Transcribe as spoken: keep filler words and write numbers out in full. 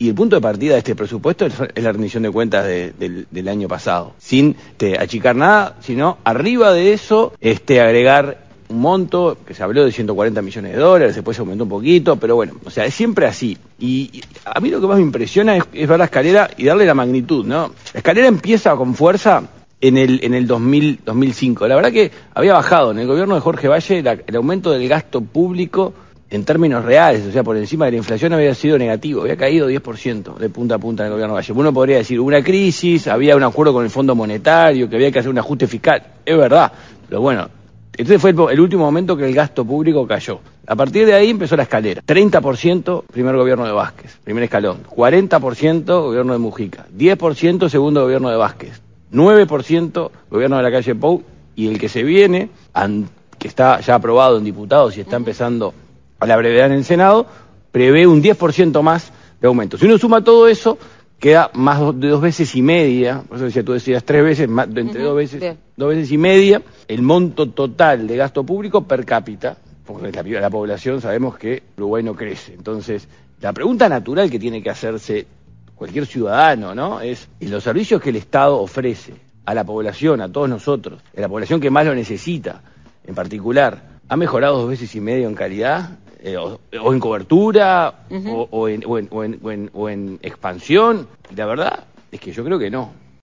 Y el punto de partida de este presupuesto es, es la rendición de cuentas de, de, del año pasado, sin este, achicar nada, sino arriba de eso este, agregar un monto que se habló de ciento cuarenta millones de dólares, después se aumentó un poquito, pero bueno, o sea, es siempre así. Y, y a mí lo que más me impresiona es, es ver la escalera y darle la magnitud, ¿no? La escalera empieza con fuerza en el, en el dos mil, dos mil cinco. La verdad que había bajado en el gobierno de Jorge Valle la, el aumento del gasto público en términos reales, o sea, por encima de la inflación había sido negativo, había caído diez por ciento de punta a punta en el gobierno de Valle. Uno podría decir, hubo una crisis, había un acuerdo con el Fondo Monetario, que había que hacer un ajuste fiscal, es verdad, pero bueno, entonces fue el, el último momento que el gasto público cayó. A partir de ahí empezó la escalera. treinta por ciento primer gobierno de Vázquez, primer escalón. cuarenta por ciento gobierno de Mujica. diez por ciento segundo gobierno de Vázquez. nueve por ciento gobierno de la calle Pou. Y el que se viene, que está ya aprobado en diputados y está empezando a la brevedad en el Senado, prevé un diez por ciento más de aumento. Si uno suma todo eso, queda más de dos veces y media, por eso decía, tú decías tres veces, más, entre uh-huh. dos veces, Bien. dos veces y media, el monto total de gasto público per cápita, porque la, la población sabemos que Uruguay no crece. Entonces, la pregunta natural que tiene que hacerse cualquier ciudadano, ¿no? Es, ¿y los servicios que el Estado ofrece a la población, a todos nosotros, a la población que más lo necesita, en particular, ha mejorado dos veces y medio en calidad? Eh, o, o en cobertura, uh-huh. o, o, en, o, en, o, en, o, en, o en expansión? Y la verdad es que yo creo que no.